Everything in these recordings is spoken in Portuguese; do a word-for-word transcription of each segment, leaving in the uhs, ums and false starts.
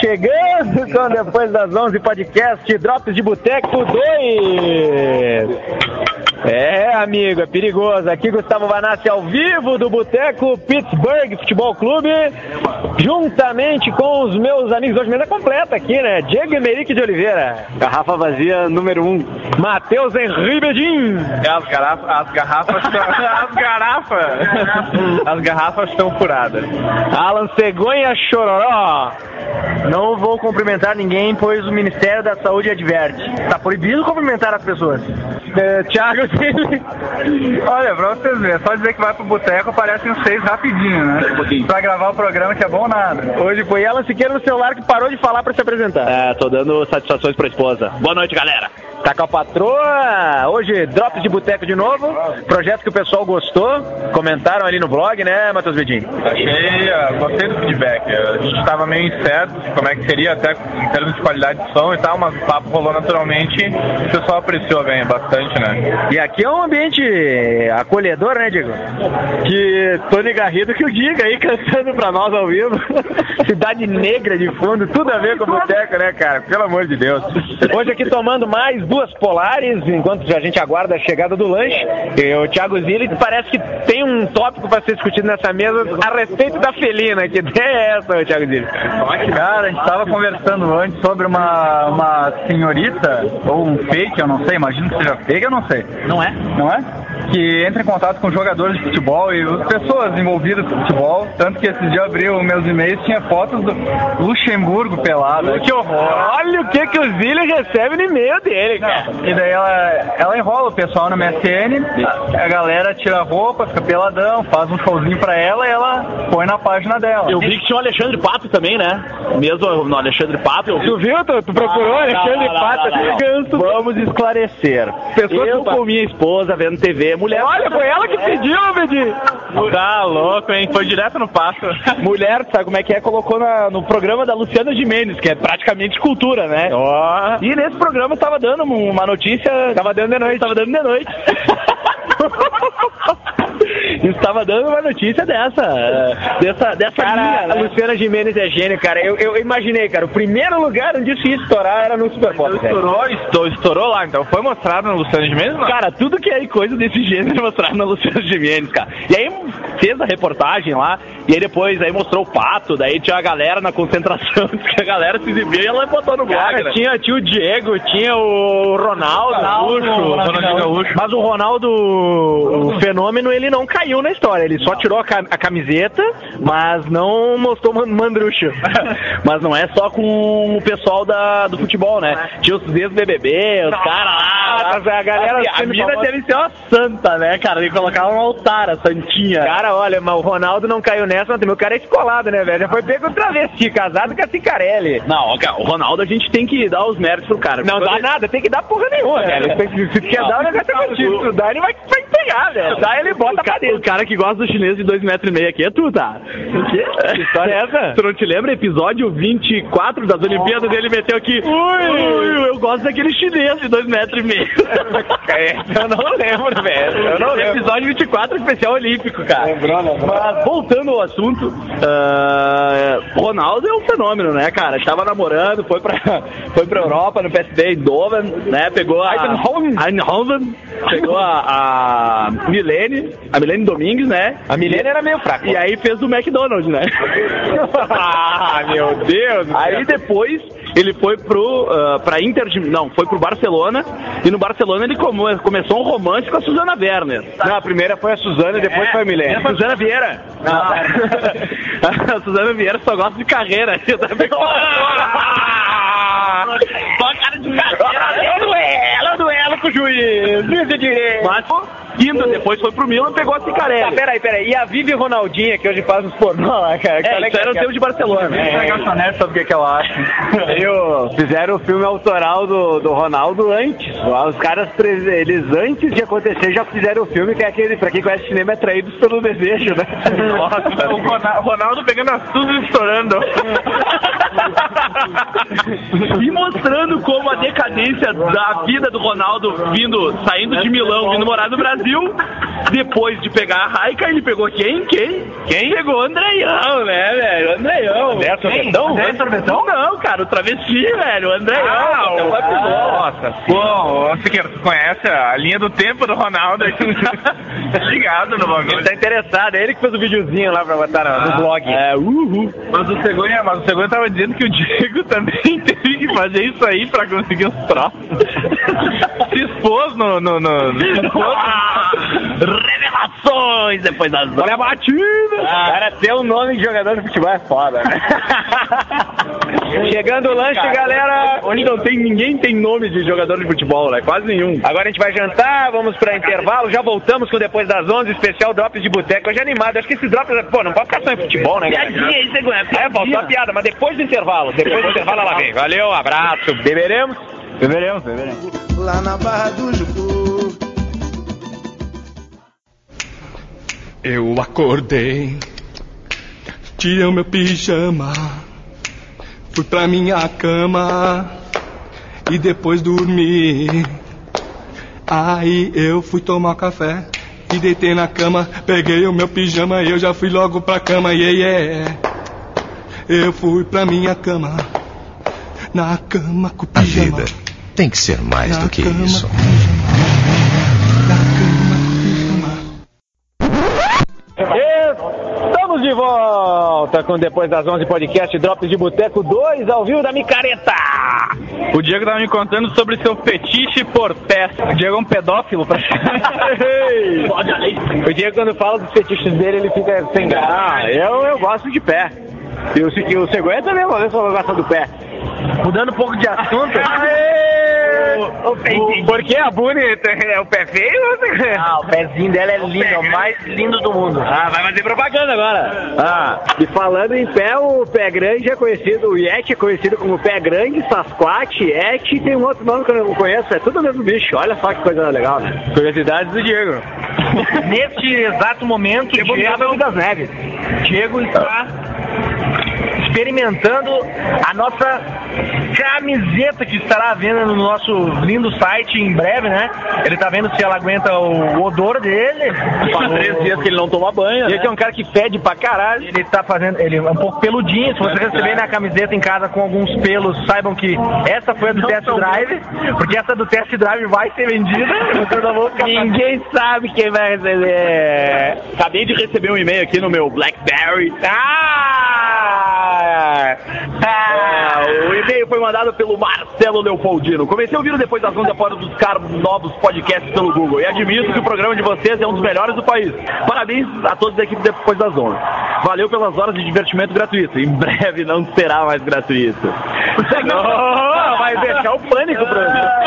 chegando com Depois das onze podcast Drops de Boteco dois. É, amigo, é perigoso. Aqui Gustavo Vanassi ao vivo do Boteco Pittsburgh Futebol Clube, juntamente com os meus amigos. Hoje mesa completa aqui, né? Diego Emerick de Oliveira, garrafa vazia número um. Matheus Henri Bedin. As garrafas, as garrafas, as garrafas, as garrafas estão furadas. Alan Cegonha Chororó. Não vou cumprimentar ninguém, pois o Ministério da Saúde adverte. Está proibido cumprimentar as pessoas. É, Thiago Zilli. Olha, pra vocês verem, só dizer que vai pro boteco aparecem os seis rapidinho, né? Pra gravar o programa que é bom nada. Hoje foi Alan Siqueira no celular que parou de falar pra se apresentar. É, tô dando satisfações pra esposa. Boa noite, galera. Tá com a patroa. Hoje, Drops de Boteco de novo. Projeto que o pessoal gostou. Comentaram ali no blog, né, Matheus Bedin? Achei, uh, gostei do feedback. A gente tava meio incerto de como é que seria, até em termos de qualidade de som e tal, mas o papo rolou naturalmente. O pessoal apreciou bem, bastante, né? E aqui é um ambiente acolhedor, né, Diego? Que Tony Garrido que o diga aí, cantando pra nós ao vivo. Cidade Negra de fundo, tudo a ver com o boteco, né, cara? Pelo amor de Deus. Hoje aqui tomando mais duas polares, enquanto a gente aguarda a chegada do lanche. E o Thiago Zilli parece que tem um tópico para ser discutido nessa mesa a respeito da felina. Que ideia é essa, Thiago Zilli? Cara, a gente estava conversando antes sobre uma, uma senhorita, ou um fake, eu não sei, imagino que seja fake, eu não sei. Não é? Não é? Que entra em contato com jogadores de futebol e as pessoas envolvidas com futebol, tanto que esse dia abriu meus e-mails, tinha fotos do Luxemburgo pelado. Que horror! Olha o que, que o Zilli recebe no e-mail dele, cara. E daí ela, ela enrola o pessoal no M S N, a galera tira a roupa, fica peladão, faz um showzinho pra ela e ela põe na página dela. Eu vi que tinha o Alexandre Pato também, né? Mesmo no Alexandre Pato. Eu... Tu viu? Tu, tu procurou o Alexandre não, não, Pato? não, não, não. Vamos esclarecer. Pessoas eu com minha esposa vendo T V, mulher... Olha, foi ela que pediu, Bedi. Tá louco, hein? Foi direto no passo. Mulher, sabe como é que é? Colocou na, no programa da Luciana Gimenez, que é praticamente cultura, né? Ó. E nesse programa tava dando uma notícia... Tava dando de noite. Tava dando de noite. Estava dando uma notícia dessa, dessa, dessa cara, linha, né? A Luciana Gimenez é gênio, cara. Eu, eu imaginei, cara, o primeiro lugar onde isso ia estourar era no Super Pop. Estourou, estourou, estourou lá, então foi mostrado na Luciana Gimenez, não? Cara, tudo que é coisa desse gênero é mostrado na Luciana Gimenez, cara. E aí fez a reportagem lá, e aí depois aí mostrou o Pato, daí tinha a galera na concentração, que a galera se exibia e ela botou no blog, cara, né? tinha, tinha o Diego, tinha o Ronaldo, Ronaldo, Gaúcho, Ronaldinho Gaúcho. mas o Ronaldo, o fenômeno, ele não caiu na história, ele só tirou a, cam a camiseta, mas não mostrou o mandrucho. Mas não é só com o pessoal da, do futebol, né? Tinha os ex-B B B, os caras lá. A galera a, a mina deve ser uma santa, né, cara? Ele colocava um altar, a santinha. Cara, olha, mas o Ronaldo não caiu nessa, mas também o cara é escolado, né, velho? Já foi pego travesti, casado com a Cicarelli. Não, cara, o Ronaldo a gente tem que dar os méritos pro cara. Não dá ele... nada, tem que dar porra nenhuma, é. velho. Se tu quer dar, o negócio é contigo. Se tu dá, ele vai, vai pegar, velho. Dá, ele bota pra dentro. O cara que gosta do chinês de dois metros e meio aqui é tu, tá? O quê? Que história é essa? Tu não te lembra? Episódio vinte e quatro das Olimpíadas, ele meteu aqui. Ui, ui, eu gosto daquele chinês de dois metros e meio. É, eu não lembro, velho. Eu não lembro. Episódio vinte e quatro, especial olímpico, cara. Lembrou, lembrou. Mas voltando ao assunto, uh, Ronaldo é um fenômeno, né, cara? Estava namorando, foi pra, foi pra Europa no P S V Eindhoven, né? Pegou a Eindhoven, pegou a, a Milene, a Milene Domingues, né? A Milene era meio fraca. E aí fez do McDonald's, né? Ah, meu Deus! Aí depois ele foi pro uh, pra Inter de, não, foi pro Barcelona, e no Barcelona ele come, começou um romance com a Susana Werner. Não, a primeira foi a Susana e depois é, foi a Milene. A Susana Vieira. Não. A Susana Vieira só gosta de carreira. Só cara de carreira. É duelo, duelo com o juiz. Juiz de direito. Mas indo, depois foi pro Milan e pegou a Cicarelli. Tá, peraí, peraí. E a Vivi Ronaldinha, que hoje faz uns pornô lá, cara? É, isso era o tempo de Barcelona. É, é, é, sabe o que, que eu acho? Eu, fizeram o filme autoral do, do Ronaldo antes. Os caras, eles antes de acontecer, já fizeram o filme, que é aquele, pra quem conhece cinema, é Traídos pelo Desejo, né? Nossa, o Ronaldo pegando as tudo e estourando. E mostrando como a decadência da vida do Ronaldo vindo, saindo de Milão, vindo morar no Brasil, Depois de pegar a Raika, ele pegou quem? Quem? Quem? Pegou o Andreião, né, velho? O Andreião. André Sorvetão? André Sorvetão? Não, cara, o travesti, velho. O Andreião. Ah, o ah, nossa. Pô, Siqueira, tu conhece a linha do tempo do Ronaldo aí? Tá ligado no bagulho. Ele tá interessado, é ele que fez o videozinho lá pra botar no, no Ah, blog. É, uhul. Mas o Cegonha, mas o Cegonha tava dizendo que o Diego também teve que fazer isso aí pra conseguir os troços. Se expôs no... no, no, no se expôs. Revelações depois das... Olha a batida! Ah. Cara, ter um nome de jogador de futebol é foda, né? Chegando o lanche, cara, galera. Onde não tem ninguém tem nome de jogador de futebol, né? Quase nenhum. Agora a gente vai jantar, vamos pra intervalo. Já voltamos com Depois das onze, especial Drops de Boteco. Hoje é animado. Acho que esse Drops, pô, não pode ficar só em futebol, né, galera? Piadinha aí, Cegonha. É, faltou a piada, mas depois do intervalo. Depois do intervalo ela vem. Valeu, abraço. Beberemos? Beberemos, beberemos. Lá na Barra do Jucu. Eu acordei, tirei o meu pijama, fui pra minha cama e depois dormi. Aí eu fui tomar café e deitei na cama, peguei o meu pijama e eu já fui logo pra cama, yeah, yeah. Eu fui pra minha cama, na cama com o A pijama. vida tem que ser mais na do que cama, isso. com o pijama, na cama com o pijama. Estamos de volta com Depois das onze podcast Drops de Boteco dois ao vivo da Micareta. O Diego tava me contando sobre seu fetiche por pés. O Diego é um pedófilo, praticamente. O Diego, quando fala dos fetiches dele, ele fica sem graça. Ah, eu, eu gosto de pé. E o, o Cegonha também, uma vez falou que gosta do pé. Mudando um pouco de assunto. O, o, porque a bonita é o pé feio? Ah, o pezinho dela é lindo, é o mais lindo do mundo. Ah, vai fazer propaganda agora. Ah, e falando em pé, o pé grande é conhecido, o Yeti é conhecido como pé grande, Sasquatch, Yeti, tem um outro nome que eu não conheço, é tudo o mesmo bicho. Olha só que coisa legal, né? Curiosidades do Diego. Neste exato momento, Diego Diego, das Neves. Diego está experimentando a nossa camiseta que estará à venda no nosso lindo site em breve, né? Ele tá vendo se ela aguenta o odor dele. Faz três dias que ele não toma banho, né? Ele é um cara que fede pra caralho. Ele tá fazendo, ele é um pouco peludinho. Se você receber na camiseta em casa com alguns pelos, saibam que essa foi a do test drive, porque essa do test drive vai ser vendida. Vocês não vão ficar... Ninguém sabe quem vai receber. Acabei de receber um e-mail aqui no meu BlackBerry. Ah! Ah, o e-mail foi mandado pelo Marcelo Leopoldino. Comecei a ouvir depois das onze após buscar novos podcasts pelo Google e admito que o programa de vocês é um dos melhores do país. Parabéns a todos da equipe depois das onze. Valeu pelas horas de divertimento gratuito. Em breve não será mais gratuito. Oh, vai deixar o pânico pra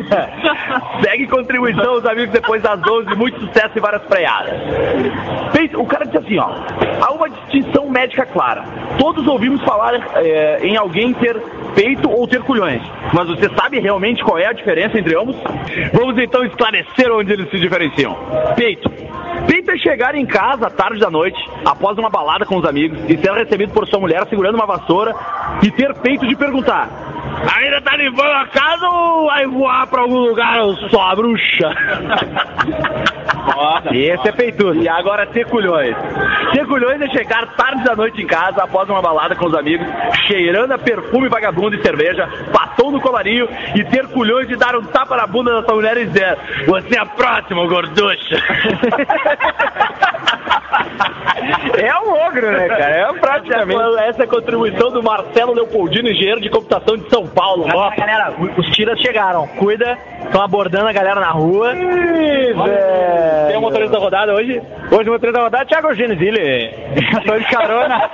Segue contribuição aos amigos depois das onze. Muito sucesso e várias freadas. O cara disse assim, ó: há uma distinção médica clara. Todos ouvimos falar é, em alguém ter peito ou ter culhões, mas você sabe realmente qual é a diferença entre ambos? Vamos então esclarecer onde eles se diferenciam. Peito. Peito é chegar em casa à tarde da noite, após uma balada com os amigos, e ser recebido por sua mulher segurando uma vassoura e ter peito de perguntar: ainda tá limpando a casa ou vai voar pra algum lugar, só a bruxa? Nossa, esse é peitudo. E agora ter culhões. Ter culhões é chegar tarde da noite em casa, após uma balada com os amigos, cheirando a perfume vagabundo e cerveja, batom no colarinho, e ter culhões de dar um tapa na bunda da sua mulher e dizer: você é a próxima, gorducha. É um ogro, né, cara? É praticamente. Essa é a contribuição do Marcelo Leopoldino, engenheiro de computação de São Paulo. Galera, galera, os tiras chegaram. Cuida, estão abordando a galera na rua. Ih, velho. Tem um motorista da rodada hoje? Hoje o motorista da rodada é Thiago Genesile. Tô de carona.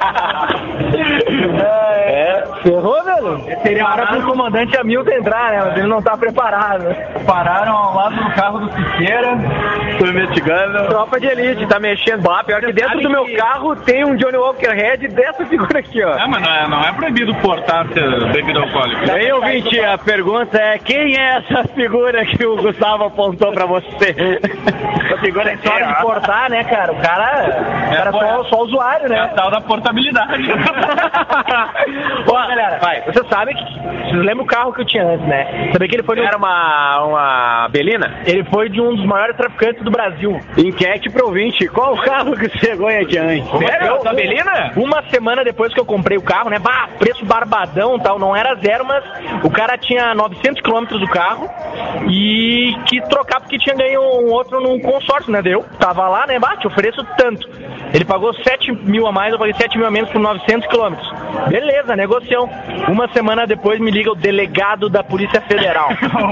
É, ferrou, velho? Seria hora pro comandante Hamilton entrar, né? Mas ele não tá preparado. Pararam ao lado do carro do Siqueira. Tô investigando. Tropa de elite, tá mexendo. Bah, pior que dentro do meu carro tem um Johnny Walker Red dessa figura aqui, ó. É, mas não é, não é proibido portar bebida alcoólica. E aí, ouvinte, a pergunta é: quem é essa figura que o Gustavo apontou pra você? Essa figura é só de portar, né, cara? O cara, o cara é só, só usuário, né? É a tal da portabilidade. Ó, galera, vai. Você sabe que... Vocês lembram o carro que eu tinha antes, né? Sabia que ele foi... Era uma, uma Belina? Ele foi de um dos maiores traficantes do Brasil. Enquete pro ouvinte: qual o carro que você chegou aí adiante? Sério? Da Belina? Uma semana depois que eu comprei o carro, né? Bah, preço barbadão e tal, não era zero, mas o cara tinha novecentos quilômetros do carro e quis trocar porque tinha ganho um outro num consórcio, né? Deu, tava lá, né? Bah, te ofereço tanto. Ele pagou sete mil a mais, eu paguei sete mil a menos por novecentos quilômetros. Beleza, negocião. Uma semana depois me liga o delegado da Polícia Federal.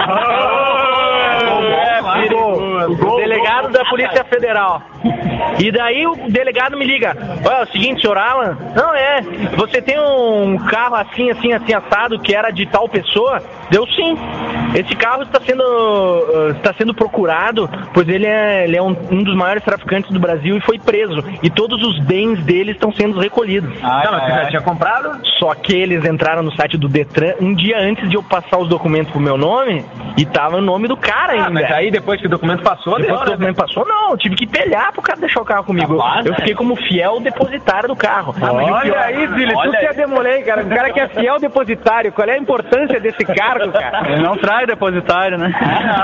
É, o delegado da Polícia Federal. E daí o delegado me liga: olha, é o seguinte, senhor Alan, não é, você tem um carro assim, assim, assim, assado, que era de tal pessoa? Deu sim. Esse carro está sendo, uh, está sendo procurado, pois ele é, ele é um, um dos maiores traficantes do Brasil e foi preso. E todos os bens dele estão sendo recolhidos. Ah, não, mas você já tinha comprado? Só que eles entraram no site do Detran um dia antes de eu passar os documentos pro meu nome e tava o nome do cara ainda. Ah, mas aí depois que o documento passou, depois deu, que o documento né? passou, não, eu tive que pelhar pro cara deixar o carro comigo. Capaz, eu fiquei como fiel depositário do carro. Ah, mas olha pior, aí, Zili, tu que é demolei, cara. O cara que é fiel depositário, qual é a importância desse cargo, cara? Ele não traz depositário, né?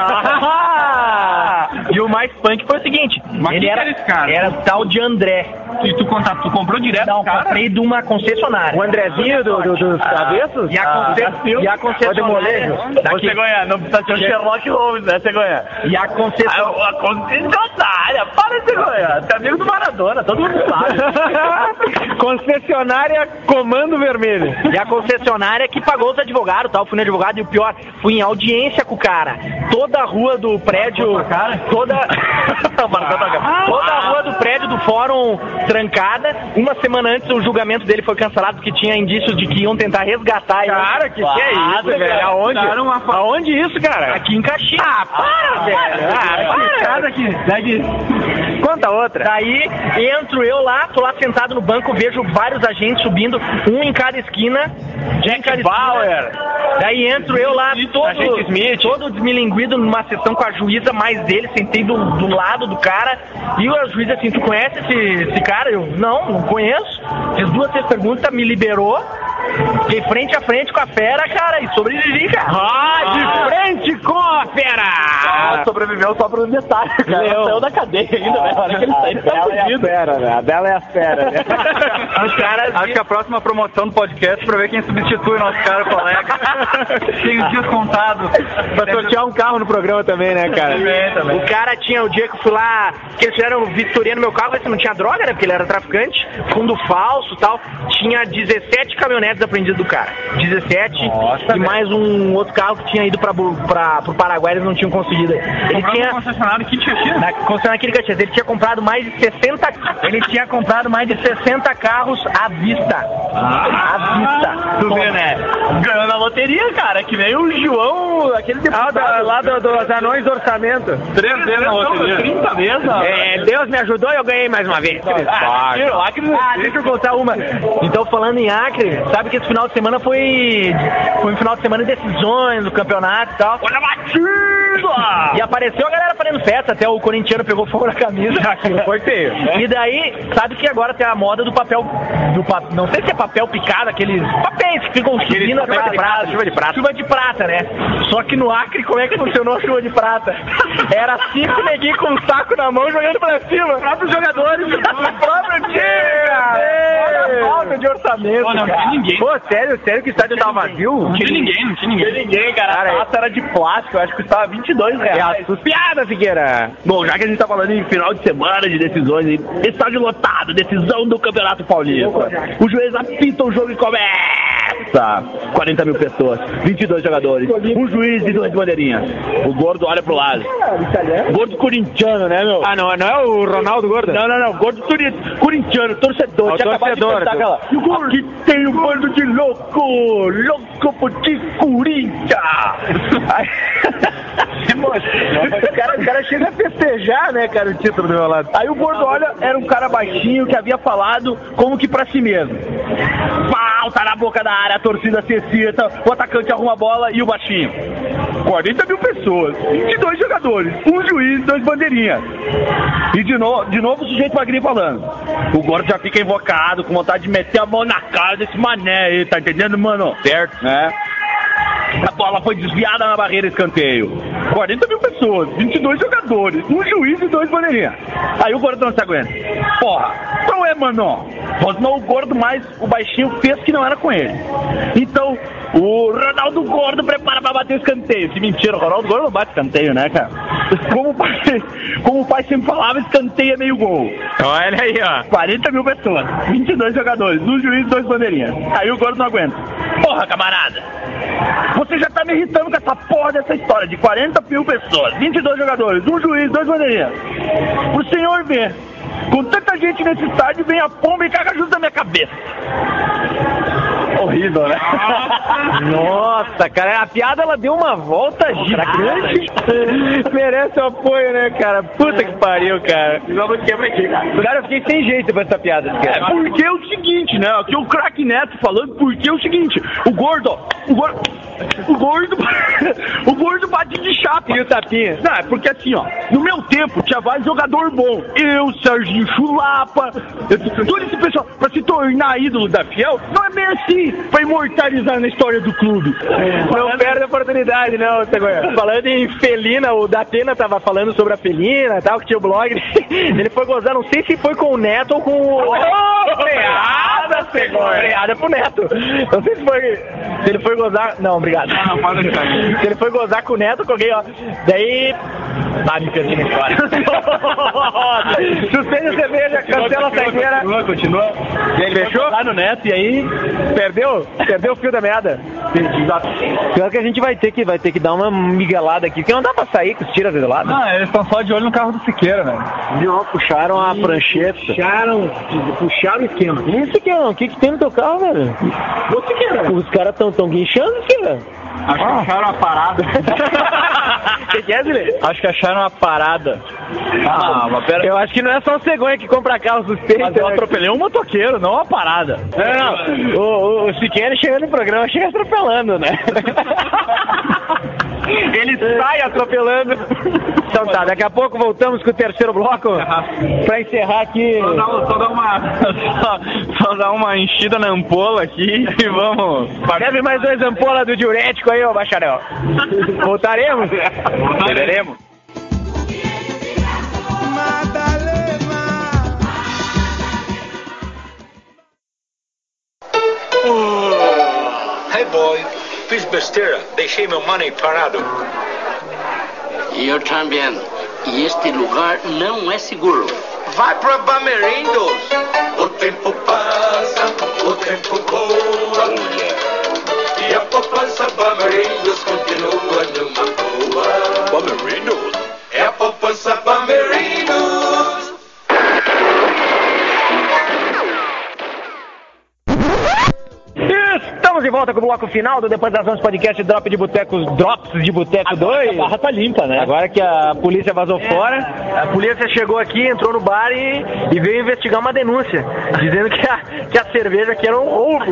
E o mais punk foi o seguinte: Mas ele quem era, era esse cara? era tal de André. E tu, conta, tu comprou direto, Não, cara? comprei de uma concessionária. O Andrezinho do, do, dos cabeços? E a, conce... e a concessionária. Ô, Cegonha, não precisa ser o Sherlock Holmes, né, Cegonha? E a concessionária. A concessionária, para, Cegonha. Você é amigo do Maradona, todo mundo sabe. Concessionária Comando Vermelho. E a concessionária que pagou os advogados, tal. Fui no advogado e o pior, fui em audiência com o cara. Toda a rua do prédio. Toda. Toda a rua do prédio do fórum trancada. Uma semana antes o julgamento dele foi cancelado porque tinha indícios de que iam tentar resgatar ele. Cara, que que é isso, velho? Aonde? Uma... Aonde isso, cara? Aqui em Caxias. Ah, para, velho. Ah, Cada aqui. Daqui. Conta outra. Daí entro eu lá, tô lá sentado no banco, vejo vários agentes subindo, um em cada esquina. Jack Bauer. Daí entro eu lá, todo, Smith. todo desmilinguido numa sessão com a juíza, mais dele, sentei do, do lado do cara. E a juíza assim: tu conhece esse, esse cara? Eu, não, não conheço. Fiz duas, três perguntas, me liberou. Fiquei frente a frente com a fera, cara, e sobrevivi, cara. Ah, de ah. frente com a fera! Ah, sobreviveu só por um detalhe, cara. Ele saiu da cadeia ainda, velho. Olha que ele saiu, ele tá fudido. É a fera, né? A dela é a fera, né? Os caras... Acho que a próxima promoção do podcast é pra ver quem substitui o nosso cara colega. Tem os dias contados. Pra sortear um carro no programa também, né, cara? Também, também. O cara tinha, o dia que eu fui lá, que eles fizeram vistoria no meu carro, mas não tinha droga, né? Porque ele era traficante, fundo falso e tal. Tinha dezessete caminhonetes apreendidas do cara. dezessete. Nossa, e mais um outro carro que tinha ido pra, pra, pro Paraguai, eles não tinham conseguido. Ele tinha... concessionário aqui de Caxias? Na concessionária aqui de Caxias. Ele tinha comprado mais de sessenta... Ele tinha comprado mais de sessenta carros à vista. Ah, à vista. Tu vê, né? Ganhou na loteria, cara. Que nem o João, aquele deputado ah, lá do, dos anões do orçamento. Três vezes na loteria. trinta vezes. É, Deus me ajudou e eu ganhei mais uma vez. Ah, Acre, ah, deixa eu contar uma. Então, falando em Acre, sabe que esse final de semana foi, foi um final de semana de decisões do campeonato e tal. Olha a batida! E apareceu a galera fazendo festa, até o corintiano pegou fogo na camisa. Foi feio. E daí, sabe que agora tem a moda do papel, do pa, não sei se é papel picado, aqueles papéis que ficam subindo chuva de prata, chuva de prata. Chuva de prata, né? Só que no Acre, como é que funcionou a chuva de prata? Era cinco neguinhos com um saco na mão jogando pra cima. Os próprios jogadores, o próprio time, olha a falta de orçamento. Pô, não tinha ninguém. Pô, sério, sério que o estádio tava vazio? Não tinha ninguém, não tinha ninguém. Não tinha ninguém, cara. cara a taça era de plástico, eu acho que custava vinte e dois reais. É a piada, Figueira. Bom, já que a gente tá falando em final de semana de decisões, estádio lotado, decisão do Campeonato Paulista. O juiz apita o jogo e começa. quarenta mil pessoas, vinte e dois jogadores, um juiz e duas bandeirinhas. O gordo olha pro lado. Gordo corintiano, né, meu? Ah, não, não é o Ronaldo Gordo? Não, não, não. Gordo corintiano, torcedor. O tinha torcedor. De aquela... Aqui tem um bando de louco, louco por ti, Corinthians. Os caras cara chega a festejar, né, cara, o título do meu lado. Aí o gordo olha, era um cara baixinho que havia falado como que pra si mesmo. Pau, tá na boca da área, a torcida se excita, o atacante arruma a bola e o baixinho. quarenta mil pessoas, vinte e dois jogadores, um juiz, dois bandeirinhas. E de, no, de novo o sujeito magrinho falando. O gordo já fica invocado, com vontade de meter a mão na cara desse mané aí, tá entendendo, mano? Certo, né? A bola foi desviada na barreira, escanteio. quarenta mil pessoas, vinte e dois jogadores, um juiz e dois bandeirinhas. Aí o gordo não se aguenta. Porra, qual é, mano? Rosnou o gordo, mas o baixinho fez que não era com ele. Então, o Ronaldo Gordo prepara pra bater o escanteio. Que mentira, o Ronaldo Gordo não bate escanteio, né, cara? Como o pai, como o pai sempre falava, escanteio é meio gol. Olha aí, ó. quarenta mil pessoas, vinte e dois jogadores, um juiz e dois bandeirinhas. Aí o gordo não aguenta. Porra, camarada, você já tá me irritando com essa porra dessa história de quarenta mil pessoas, vinte e dois jogadores, um juiz, dois bandeirinhas. O senhor vê, com tanta gente nesse estádio, vem a pomba e caga justo na minha cabeça. Horrível, né? Nossa, cara, a piada ela deu uma volta gigante. Merece o apoio, né, cara? Puta que pariu, cara. Cara, eu fiquei sem jeito pra essa piada. É porque é o seguinte, né? Aqui o craque Neto falando, porque é o seguinte, o gordo, ó, o gordo, o gordo, o gordo bate de chapa. E o tapinha? Não, é porque assim, ó, no meu tempo tinha vários jogador bom. Eu, Serginho Chulapa, eu, todo esse pessoal, pra se tornar ídolo da Fiel, não é bem assim, pra imortalizar na história do clube. Não falando... perde a oportunidade, não, Cegonha. Falando em Felina, o Datena tava falando sobre a Felina e tal, que tinha o blog. Ele foi gozar, não sei se foi com o Neto ou com o... Oh, freada, Cegonha! Freada pro Neto. Não sei se foi... Se ele foi gozar... Não, obrigado. Não, pode deixar. Se ele foi gozar com o Neto, com alguém, ó. Daí... Ah, me perdi na história. Suspende a cerveja, cancela a saideira. Continua, continua. E aí, fechou? Lá no Neto, e aí... Perdeu? Perdeu o fio da meada. Pior que a gente vai ter que, vai ter que dar uma miguelada aqui, porque não dá pra sair com os tiras do lado. Não, eles estão só de olho no carro do Siqueira, velho. Não, puxaram a prancheta. Puxaram, puxaram o esquema. Isso que o que que tem no teu carro, velho? O Siqueira. Os caras tão, tão guinchando, Siqueira. Acho ah. que acharam uma parada. O que, que é, Zilê? Acho que acharam uma parada. Ah, mas pera. Eu acho que não é só o Cegonha que compra carro suspeito. Mas eu atropelei um motoqueiro, não uma parada. Não, não. O, o, o Siqueira chegando no programa, chega atropelando, né? Ele sai atropelando. Então tá, daqui a pouco voltamos com o terceiro bloco pra encerrar aqui. Só dar, só dar uma só, só dar uma enchida na ampola aqui e vamos. Deve mais dois ampolas do diurético aí, ô bacharel. Voltaremos? Voltaremos. Oh, hey boy, fiz besteira, deixei meu money parado. Eu também. E este lugar não é seguro. Vai pra Bamerindos. O tempo passa, o tempo voa. Oh, yeah. E a poupança Bamerindos continua numa boa. Bamerindos? É a poupança Bamerindos. Estamos de volta com o bloco final do Depois das onze Podcast Drop de Boteco, Drops de Boteco dois. A barra tá limpa, né? Agora que a polícia vazou é. fora, a polícia chegou aqui, entrou no bar e, e veio investigar uma denúncia, dizendo que a, que a cerveja aqui era um roubo.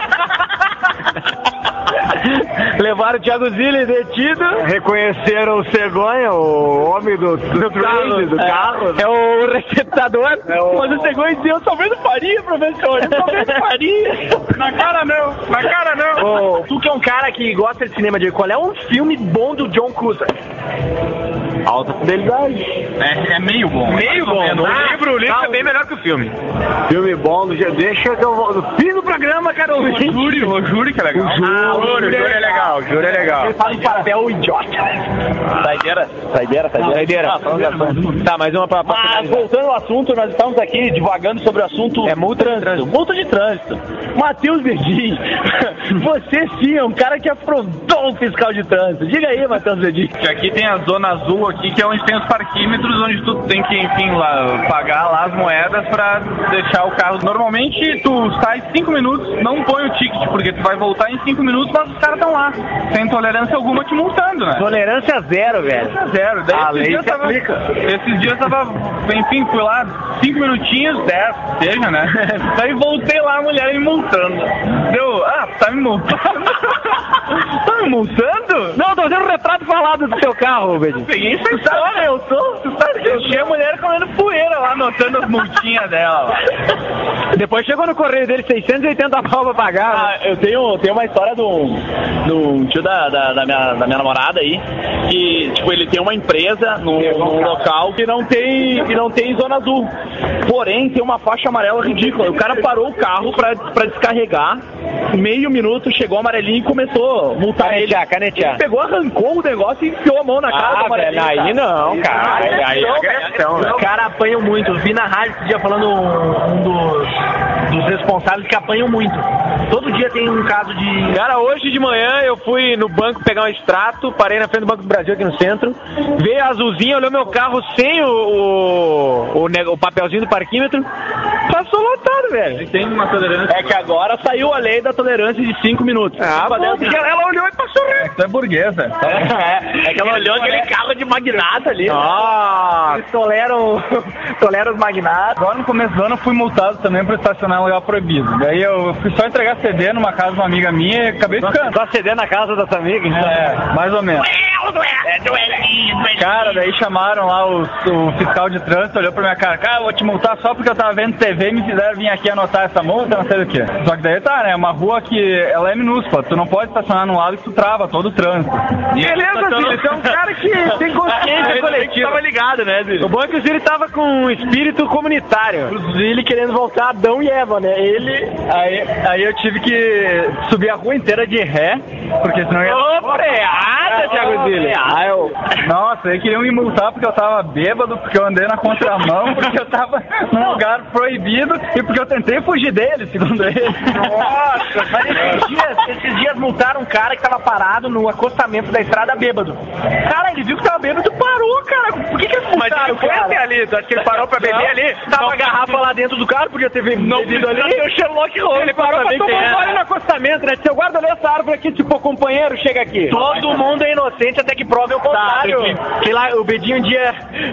Levaram o Thiago Zilli detido. Reconheceram o Cegonha, o homem do, do, do carro. Do carro. É, é o receptador. É o... Mas o Cegonha dizia, eu só vendo farinha, professor. Eu só vendo farinha. Na cara não, na cara não. Oh, tu que é um cara que gosta de cinema, de qual é um filme bom do John Cusack? Alta Fidelidade. É, é meio bom. Meio bom. Menos. O livro, o livro ah, é bem melhor que o filme. Filme bom, do dia. Deixa que eu vou. No fim do programa, cara. O júri, o júri que é legal. O júri, ah, o júri, o júri é legal. O júri é legal. Ele faz um papel idiota. Saideira? Saideira, saideira. Saideira. Ah, tá, mais uma pra. pra Mas, voltando ao assunto, nós estamos aqui divagando sobre o assunto. É multa de trânsito. Multa de trânsito. Matheus Bedin, você sim é um cara que afrontou o fiscal de trânsito. Diga aí, Matheus Bedin. Aqui tem a zona azul aqui, que é onde tem os parquímetros, onde tu tem que, enfim, lá, pagar lá as moedas pra deixar o carro. Normalmente tu sai cinco minutos, não põe o ticket, porque tu vai voltar em cinco minutos, mas os caras estão lá, sem tolerância alguma, te multando, né? Tolerância zero, velho. Tolerância zero. Daí, A esses, lei dias se tava, aplica. esses dias eu tava, enfim, fui lá, cinco minutinhos, dez, seja, né? Daí voltei lá, a mulher me multando. Deu, ah, tá me multando. Tá me multando? Não, tô fazendo um retrato falado do seu carro, Bedin. Peguei essa história, eu tô. Tu sabe que eu tinha a mulher comendo poeira lá, anotando as multinhas dela. Depois chegou no correio dele seiscentos e oitenta pau pra pagar. Ah, eu tenho, tenho uma história de um, de um tio da, da, da, minha, da minha namorada aí, que tipo, ele tem uma empresa num, num local que não, tem, que não tem zona azul. Porém, tem uma faixa amarela ridícula. O cara parou o carro pra, pra descarregar, meio minuto, chegou o amarelinho e começou a multar ele. Canetear, canetear. Ele pegou, arrancou o negócio e enfiou a mão na cara do Ah, amarelinho. velho, aí cara. não, cara. Aí, aí é agressão, né? Os caras apanham muito. Vi na rádio esse dia falando um, um dos, dos responsáveis que apanham muito. Todo dia tem um caso de... Cara, hoje de manhã eu fui no banco pegar um extrato, parei na frente do Banco do Brasil aqui no centro, veio a azulzinha, olhou meu carro sem o, o, o, ne- o papelzinho do parquímetro, passou lotado, velho. Tem uma tolerância. É que agora saiu a lei da tolerância de cinco minutos. Ah, Cinco a dez bom, porque ela, ela olhou e passou reto. Tu é burguesa. É, é que ela olhou aquele carro de magnata ali. Ah, Eles toleram, toleram os magnatas. Agora no começo do ano eu fui multado também por estacionar em lugar proibido. Daí eu fui só entregar C D numa casa de uma amiga minha e acabei ficando. só ceder na casa da sua amiga, então. É, mais ou menos. Cara, daí chamaram lá o, o fiscal de trânsito, olhou pra minha cara, cara, eu vou te multar só porque eu tava vendo T V e me fizeram vir aqui anotar essa multa, não sei o quê. Só que daí tá, né, uma rua que ela é minúscula, tu não pode estacionar num lado que tu trava todo o trânsito. Beleza, Zili, você é um cara que tem consciência coletiva. Tava ligado, né, Zili? O bom é que o Zili tava com um espírito comunitário. O Zili querendo voltar a Adão e Eva, né? Ele... Aí, aí eu tive que subir a rua inteira de ré, porque senão eu ia... Ô, freada, Thiago Zili. Aí eu... Nossa, aí queriam me multar porque eu tava bêbado, porque eu andei na contramão, porque eu tava num lugar proibido e porque eu tentei fugir dele, segundo ele. Nossa, mas esses dias, esses dias multaram um cara que tava parado no acostamento da estrada bêbado. Cara, ele viu que tava bêbado e parou, cara. Por que que eles multaram, Mas ele foi cara? até ali, tu acha que ele parou pra beber Não. ali? Tava Não, a garrafa lá dentro do carro, podia ter bebido ali. o Sherlock Holmes. Ele parou pra tomar um gole no acostamento, né? Seu guarda, olha essa árvore aqui, tipo, companheiro, chega aqui. Todo mundo é inocente até que prove o contrário. Sei lá, o Bedinho um dia,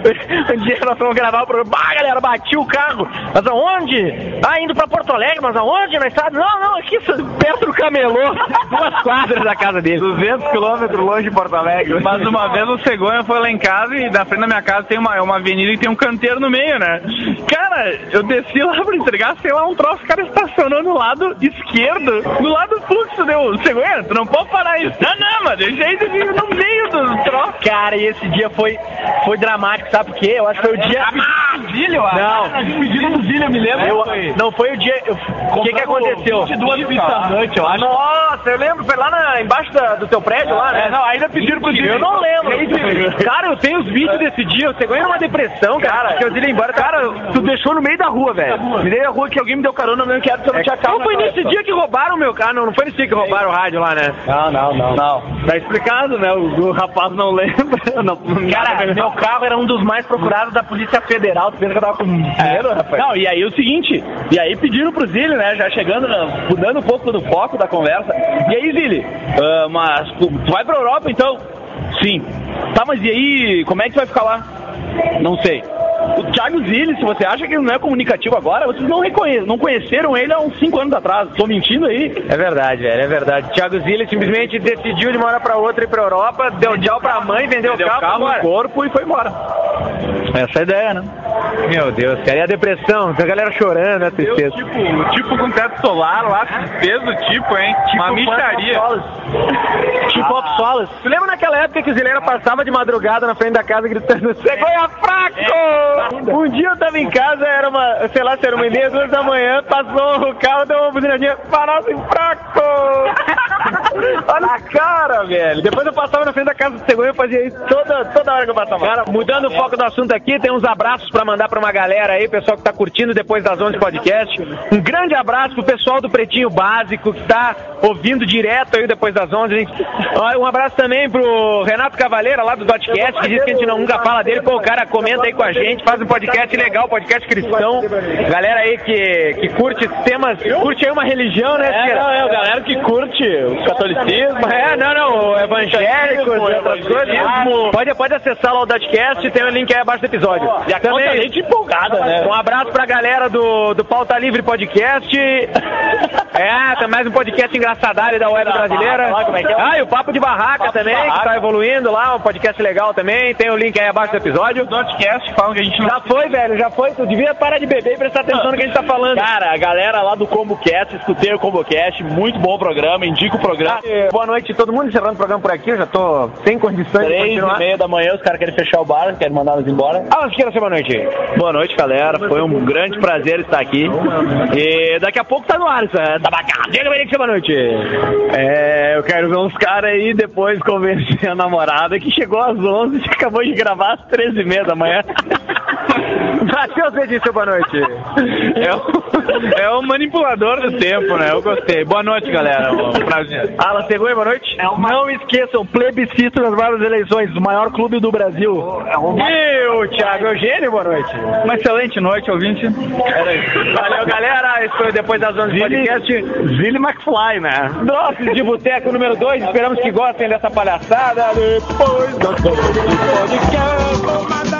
um dia nós fomos gravar o programa, ah, galera, bati o carro. Mas aonde? Ah, indo pra Porto Alegre, mas aonde? Na estrada? Não, não, aqui perto do Camelô, duas quadras da casa dele. duzentos quilômetros longe de Porto Alegre. Mas uma vez o cegonha foi lá em casa e na frente da minha casa tem uma, uma avenida e tem um canteiro no meio, né? Cara, eu desci lá pra entregar, sei lá, um troço, o cara estacionou no lado esquerdo, do lado do fluxo, deu, cegonha, tu não pode parar isso. Não, não, mas deixa aí no meio do troço. Cara, e esse dia foi, foi dramático, sabe por quê? Eu acho que foi o dia... Zílio, Não. Pedido do Zílio, eu me lembro. Eu, não foi o dia... O que que aconteceu? vinte e duas pizzas noite, eu acho. Nossa, eu lembro, foi lá na, embaixo da- do teu prédio lá, né? É, não, ainda pediram pro Zílio. Eu não lembro. Cara, eu tenho os vídeos desse dia, eu chegou numa depressão, cara. Porque eu dei embora. Cara, tu deixou no meio da rua, velho. No meio da rua que alguém me deu carona, eu não quero que eu não tinha carro. Não foi nesse dia que roubaram o meu carro, não, não foi nesse dia que roubaram o rádio lá, né? Não, não, não. Não. Tá explicado, né? O, o rapaz não lembra. Não, Cara, meu carro era um dos mais procurados da Polícia Federal. Tu pensa que eu tava com dinheiro, rapaz? Não, e aí o seguinte, e aí pediram pro Zili, né, já chegando, na, mudando um pouco do foco da conversa. E aí, Zili, ah, mas tu, tu vai pra Europa então? Sim. Tá, mas e aí, como é que tu vai ficar lá? Não sei. O Thiago Zili, se você acha que ele não é comunicativo agora, vocês não, reconhe não conheceram ele há uns cinco anos atrás. Tô mentindo aí? É verdade, velho, é verdade. Thiago Zili simplesmente decidiu de uma hora pra outra ir pra Europa, deu tchau pra mãe, vendeu o Deu carro, carro embora. no corpo e foi embora. Essa é a ideia, né? Meu Deus, cara, e a depressão, a galera chorando, a Eu, tristeza. tipo, tipo com teto solar lá, peso, tipo, hein? Uma micharia. Tipo Pop Solas. Tu lembra naquela época que o Zileira passava de madrugada na frente da casa gritando cegonha fraco? Um dia eu tava em casa, era uma, sei lá, se era uma e meia, duas da manhã, passou o carro, deu uma buzinadinha, farol fraco! Olha a cara, velho. Depois eu passava na frente da casa do Cegonha e fazia isso toda, toda hora que eu passava. Cara, mudando o foco do assunto aqui, tem uns abraços pra mandar pra uma galera aí, pessoal que tá curtindo depois das onze podcast. Um grande abraço pro pessoal do Pretinho Básico que tá ouvindo direto aí depois das onze. Gente. Um abraço também pro Renato Cavaleira lá do Dotcast, que diz que a gente não, nunca fala dele. Pô, o cara comenta aí com a gente, faz um podcast legal, podcast cristão. Galera aí que, que curte temas, curte aí uma religião, né? É, não, é, a galera que curte o catolicismo. É, não, não, evangélicos, outras coisas. Pode, pode acessar lá o Dotcast, tem o link aí abaixo do episódio. E a também, conta gente empolgada, né? Um abraço pra galera do, do Pauta Livre Podcast. É, tem mais um podcast engraçadário da web brasileira. Ah, e o Papo de Barraca também, que tá evoluindo lá, um podcast legal também. Tem o link aí abaixo do episódio. Dotcast, falam que a gente não... Já foi, velho, já foi. Tu devia parar de beber e prestar atenção no que a gente tá falando. Cara, a galera lá do ComboCast, escutei o ComboCast, muito bom programa, indico o programa. Ah, boa noite, todo mundo encerrando o programa por aqui, eu já tô sem condições de continuar. Três e meia da manhã, os caras querem fechar o bar, querem mandar nós embora. Ah, mas queira ser boa noite. Boa noite, galera, foi um grande prazer estar aqui. E daqui a pouco tá no ar, isso é tabacado. Diga pra ele que boa noite. É, eu quero ver uns caras aí depois convencer a namorada que chegou às onze e acabou de gravar às treze e meia da manhã. Matheus, você disse boa noite. É o, é o manipulador do tempo, né? Eu gostei. Boa noite, galera. Um prazer. Alan Cegonha, boa noite. É uma... Não esqueçam, plebiscito nas várias eleições, o maior clube do Brasil. É uma... E o Thiago Eugênio, boa noite. Uma excelente noite, ouvinte. Valeu, galera. Isso foi depois das onze do podcast. Zilli McFly, né? Doces de Boteco número dois. Esperamos que gostem dessa palhaçada. Depois do podcast.